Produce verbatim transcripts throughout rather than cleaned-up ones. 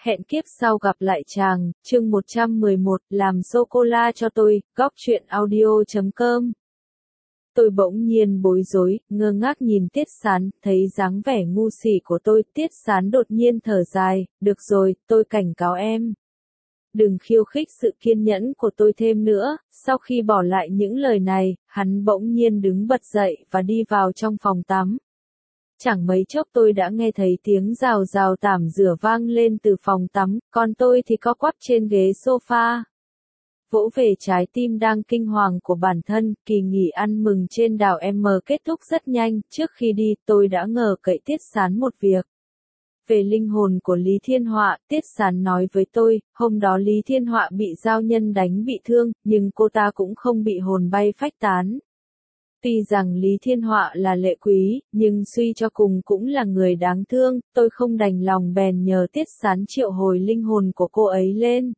Hẹn kiếp sau gặp lại chàng, chương một trăm mười một, làm sô-cô-la cho tôi, góc truyện audio chấm com. Tôi bỗng nhiên bối rối, ngơ ngác nhìn Tiết Sán, thấy dáng vẻ ngu xuẩn của tôi, Tiết Sán đột nhiên thở dài, được rồi, tôi cảnh cáo em. Đừng khiêu khích sự kiên nhẫn của tôi thêm nữa, sau khi bỏ lại những lời này, hắn bỗng nhiên đứng bật dậy và đi vào trong phòng tắm. Chẳng mấy chốc tôi đã nghe thấy tiếng rào rào tảm rửa vang lên từ phòng tắm, còn tôi thì co quắp trên ghế sofa. Vỗ về trái tim đang kinh hoàng của bản thân, kỳ nghỉ ăn mừng trên đảo M kết thúc rất nhanh, trước khi đi tôi đã ngờ cậy Tiết Sán một việc. Về linh hồn của Lý Thiên Họa, Tiết Sán nói với tôi, hôm đó Lý Thiên Họa bị giao nhân đánh bị thương, nhưng cô ta cũng không bị hồn bay phách tán. Tuy rằng Lý Thiên Họa là lệ quý, nhưng suy cho cùng cũng là người đáng thương, tôi không đành lòng bèn nhờ Tiết Sán triệu hồi linh hồn của cô ấy lên.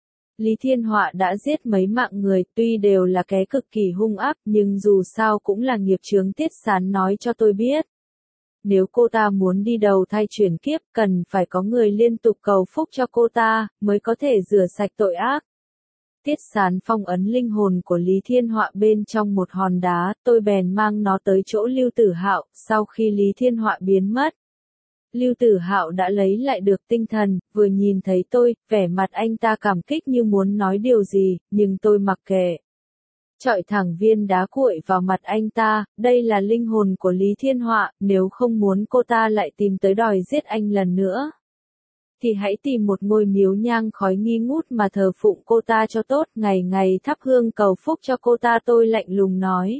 Lý Thiên Họa đã giết mấy mạng người, tuy đều là kẻ cực kỳ hung ác, nhưng dù sao cũng là nghiệp chướng. Tiết Sán nói cho tôi biết. Nếu cô ta muốn đi đầu thai chuyển kiếp, cần phải có người liên tục cầu phúc cho cô ta, mới có thể rửa sạch tội ác. Tiết Sán phong ấn linh hồn của Lý Thiên Họa bên trong một hòn đá, tôi bèn mang nó tới chỗ Lưu Tử Hạo, sau khi Lý Thiên Họa biến mất. Lưu Tử Hạo đã lấy lại được tinh thần, vừa nhìn thấy tôi, vẻ mặt anh ta cảm kích như muốn nói điều gì, nhưng tôi mặc kệ. Chọi thẳng viên đá cuội vào mặt anh ta, đây là linh hồn của Lý Thiên Họa, nếu không muốn cô ta lại tìm tới đòi giết anh lần nữa, thì hãy tìm một ngôi miếu nhang khói nghi ngút mà thờ phụng cô ta cho tốt, ngày ngày thắp hương cầu phúc cho cô ta. Tôi lạnh lùng nói.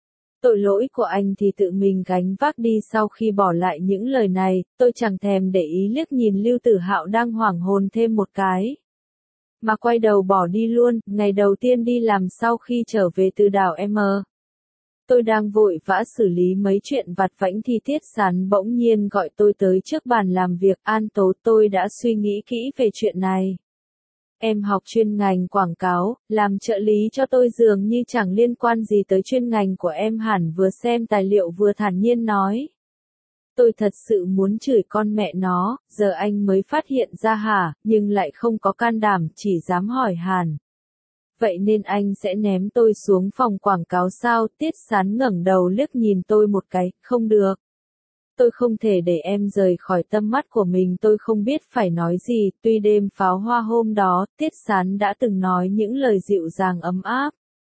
Tội lỗi của anh thì tự mình gánh vác đi. Sau khi bỏ lại những lời này, tôi chẳng thèm để ý liếc nhìn Lưu Tử Hạo đang hoảng hồn thêm một cái, mà quay đầu bỏ đi luôn. Ngày đầu tiên đi làm sau khi trở về từ đảo M, tôi đang vội vã xử lý mấy chuyện vặt vãnh thì Tiết Sán bỗng nhiên gọi tôi tới trước bàn làm việc. An Tố, tôi đã suy nghĩ kỹ về chuyện này. Em học chuyên ngành quảng cáo, làm trợ lý cho tôi dường như chẳng liên quan gì tới chuyên ngành của em. Hẳn vừa xem tài liệu vừa thản nhiên nói. Tôi thật sự muốn chửi con mẹ nó, giờ anh mới phát hiện ra hả, nhưng lại không có can đảm, chỉ dám hỏi Hàn. Vậy nên anh sẽ ném tôi xuống phòng quảng cáo sao? Tiết Sán ngẩng đầu liếc nhìn tôi một cái, không được. Tôi không thể để em rời khỏi tâm mắt của mình. Tôi không biết phải nói gì, tuy đêm pháo hoa hôm đó, Tiết Sán đã từng nói những lời dịu dàng ấm áp.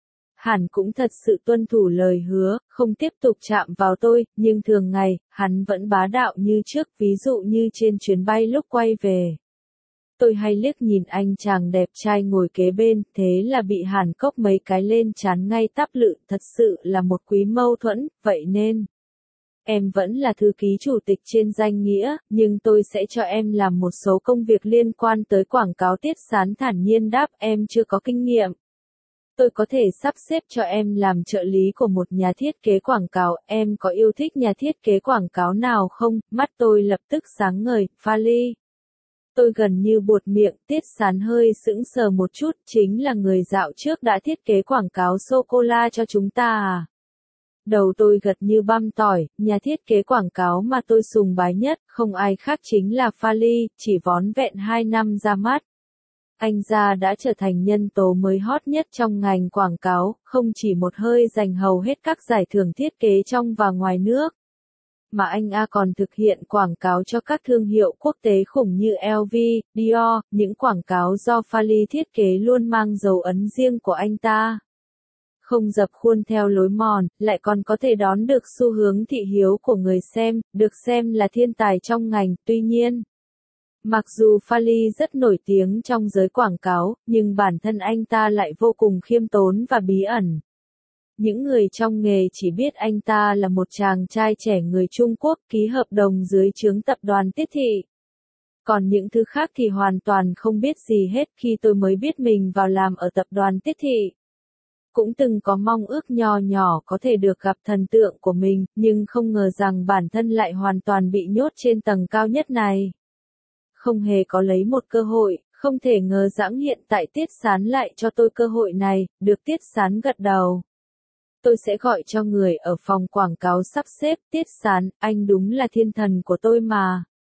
Hắn cũng thật sự tuân thủ lời hứa, không tiếp tục chạm vào tôi, nhưng thường ngày, hắn vẫn bá đạo như trước, ví dụ như trên chuyến bay lúc quay về. Tôi hay liếc nhìn anh chàng đẹp trai ngồi kế bên, thế là bị Hàn cốc mấy cái lên trán ngay tắp lự, thật sự là một quý mâu thuẫn, vậy nên. Em vẫn là thư ký chủ tịch trên danh nghĩa, nhưng tôi sẽ cho em làm một số công việc liên quan tới quảng cáo. Tiết Sán thản nhiên đáp, em chưa có kinh nghiệm. Tôi có thể sắp xếp cho em làm trợ lý của một nhà thiết kế quảng cáo. Em có yêu thích nhà thiết kế quảng cáo nào không? Mắt tôi lập tức sáng ngời. Fali. Tôi gần như buột miệng. Tiết Sán hơi sững sờ một chút, chính là người dạo trước đã thiết kế quảng cáo sô-cô-la cho chúng ta à? Đầu tôi gật như băm tỏi, nhà thiết kế quảng cáo mà tôi sùng bái nhất, không ai khác chính là Fali, chỉ vón vẹn hai năm ra mắt. Anh ra đã trở thành nhân tố mới hot nhất trong ngành quảng cáo, không chỉ một hơi giành hầu hết các giải thưởng thiết kế trong và ngoài nước. Mà anh A còn thực hiện quảng cáo cho các thương hiệu quốc tế khủng như L V, Dior, những quảng cáo do Fali thiết kế luôn mang dấu ấn riêng của anh ta. Không dập khuôn theo lối mòn, lại còn có thể đón được xu hướng thị hiếu của người xem, được xem là thiên tài trong ngành. Tuy nhiên, mặc dù Fali rất nổi tiếng trong giới quảng cáo, nhưng bản thân anh ta lại vô cùng khiêm tốn và bí ẩn. Những người trong nghề chỉ biết anh ta là một chàng trai trẻ người Trung Quốc ký hợp đồng dưới trướng tập đoàn Tiết Thị. Còn những thứ khác thì hoàn toàn không biết gì hết. Khi tôi mới biết mình vào làm ở tập đoàn Tiết Thị, cũng từng có mong ước nho nhỏ có thể được gặp thần tượng của mình, nhưng không ngờ rằng bản thân lại hoàn toàn bị nhốt trên tầng cao nhất này. Không hề có lấy một cơ hội, không thể ngờ rằng hiện tại Tiết Sán lại cho tôi cơ hội này. Được. Tiết Sán gật đầu. Tôi sẽ gọi cho người ở phòng quảng cáo sắp xếp. Tiết Sán, anh đúng là thiên thần của tôi mà.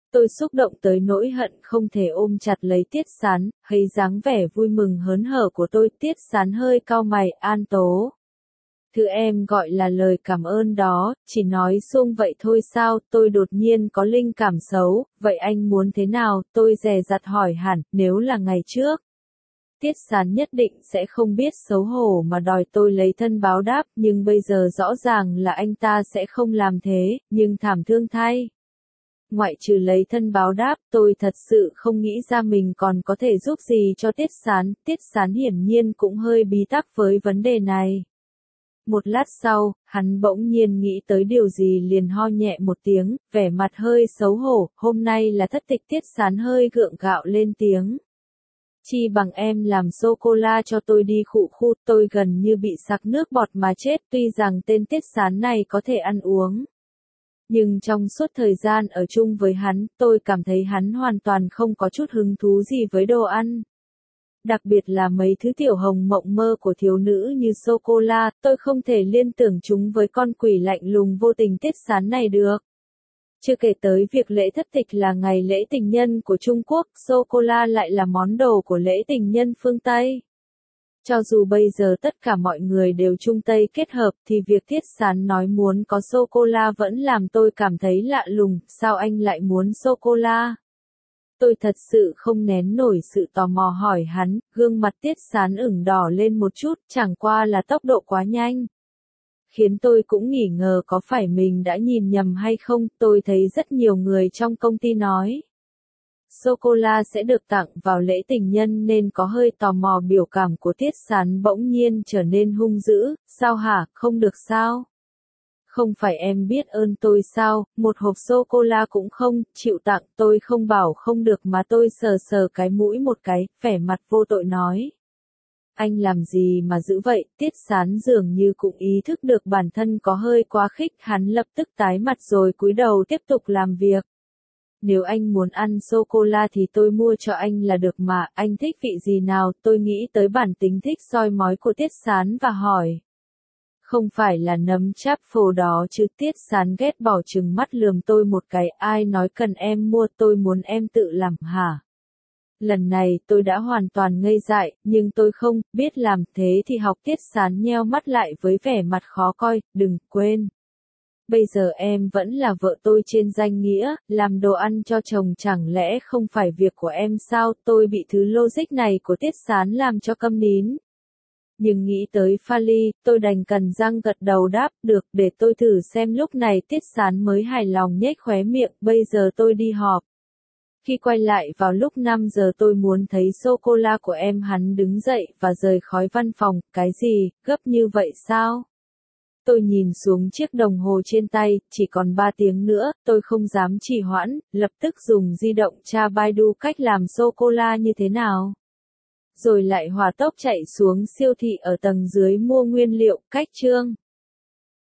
Tôi xúc động tới nỗi hận không thể ôm chặt lấy Tiết Sán, thấy dáng vẻ vui mừng hớn hở của tôi. Tiết Sán hơi cau mày, An Tố. Thứ em gọi là lời cảm ơn đó, chỉ nói suông vậy thôi sao? Tôi đột nhiên có linh cảm xấu, vậy anh muốn thế nào? Tôi dè dặt hỏi hẳn, nếu là ngày trước. Tiết Sán nhất định sẽ không biết xấu hổ mà đòi tôi lấy thân báo đáp, nhưng bây giờ rõ ràng là anh ta sẽ không làm thế, nhưng thảm thương thay. Ngoại trừ lấy thân báo đáp, tôi thật sự không nghĩ ra mình còn có thể giúp gì cho Tiết Sán. Tiết Sán hiển nhiên cũng hơi bí tắc với vấn đề này. Một lát sau, hắn bỗng nhiên nghĩ tới điều gì liền ho nhẹ một tiếng, vẻ mặt hơi xấu hổ. Hôm nay là thất tịch. Tiết Sán hơi gượng gạo lên tiếng. Chi bằng em làm sô-cô-la cho tôi đi. Khụ khu, tôi gần như bị sặc nước bọt mà chết. Tuy rằng tên Tiết Sán này có thể ăn uống, nhưng trong suốt thời gian ở chung với hắn, tôi cảm thấy hắn hoàn toàn không có chút hứng thú gì với đồ ăn. Đặc biệt là mấy thứ tiểu hồng mộng mơ của thiếu nữ như sô-cô-la, tôi không thể liên tưởng chúng với con quỷ lạnh lùng vô tình Tiết Sán này được. Chưa kể tới việc lễ thất tịch là ngày lễ tình nhân của Trung Quốc, sô-cô-la lại là món đồ của lễ tình nhân phương Tây. Cho dù bây giờ tất cả mọi người đều Trung Tây kết hợp thì việc Tiết Sán nói muốn có sô-cô-la vẫn làm tôi cảm thấy lạ lùng, sao anh lại muốn sô-cô-la? Tôi thật sự không nén nổi sự tò mò hỏi hắn, gương mặt Tiết Sán ửng đỏ lên một chút, chẳng qua là tốc độ quá nhanh. Khiến tôi cũng nghỉ ngờ có phải mình đã nhìn nhầm hay không. Tôi thấy rất nhiều người trong công ty nói sô-cô-la sẽ được tặng vào lễ tình nhân nên có hơi tò mò. Biểu cảm của Tiết Sán bỗng nhiên trở nên hung dữ, sao hả, không được sao? Không phải em biết ơn tôi sao, một hộp sô-cô-la cũng không chịu tặng. Tôi không bảo không được mà tôi sờ sờ cái mũi một cái, vẻ mặt vô tội nói. Anh làm gì mà dữ vậy? Tiết Sán dường như cũng ý thức được bản thân có hơi quá khích, hắn lập tức tái mặt rồi cúi đầu tiếp tục làm việc. Nếu anh muốn ăn sô-cô-la thì tôi mua cho anh là được mà, anh thích vị gì nào? Tôi nghĩ tới bản tính thích soi mói của Tiết Sán và hỏi. Không phải là nấm cháp phô đó chứ? Tiết Sán ghét bỏ trừng mắt lườm tôi một cái, ai nói cần em mua, tôi muốn em tự làm hả? Lần này tôi đã hoàn toàn ngây dại, nhưng tôi không biết làm thế thì học. Tiết Sán nheo mắt lại với vẻ mặt khó coi, đừng quên. Bây giờ em vẫn là vợ tôi trên danh nghĩa, làm đồ ăn cho chồng chẳng lẽ không phải việc của em sao? Tôi bị thứ logic này của Tiết Sán làm cho câm nín. Nhưng nghĩ tới pha ly, tôi đành cắn răng gật đầu đáp, được, để tôi thử xem. Lúc này Tiết Sán mới hài lòng nhếch khóe miệng, bây giờ tôi đi họp. Khi quay lại vào lúc năm giờ tôi muốn thấy sô-cô-la của em. Hắn đứng dậy và rời khỏi văn phòng. Cái gì, gấp như vậy sao? Tôi nhìn xuống chiếc đồng hồ trên tay, chỉ còn ba tiếng nữa, tôi không dám trì hoãn, lập tức dùng di động tra Baidu cách làm sô-cô-la như thế nào. Rồi lại hỏa tốc chạy xuống siêu thị ở tầng dưới mua nguyên liệu. Cách chương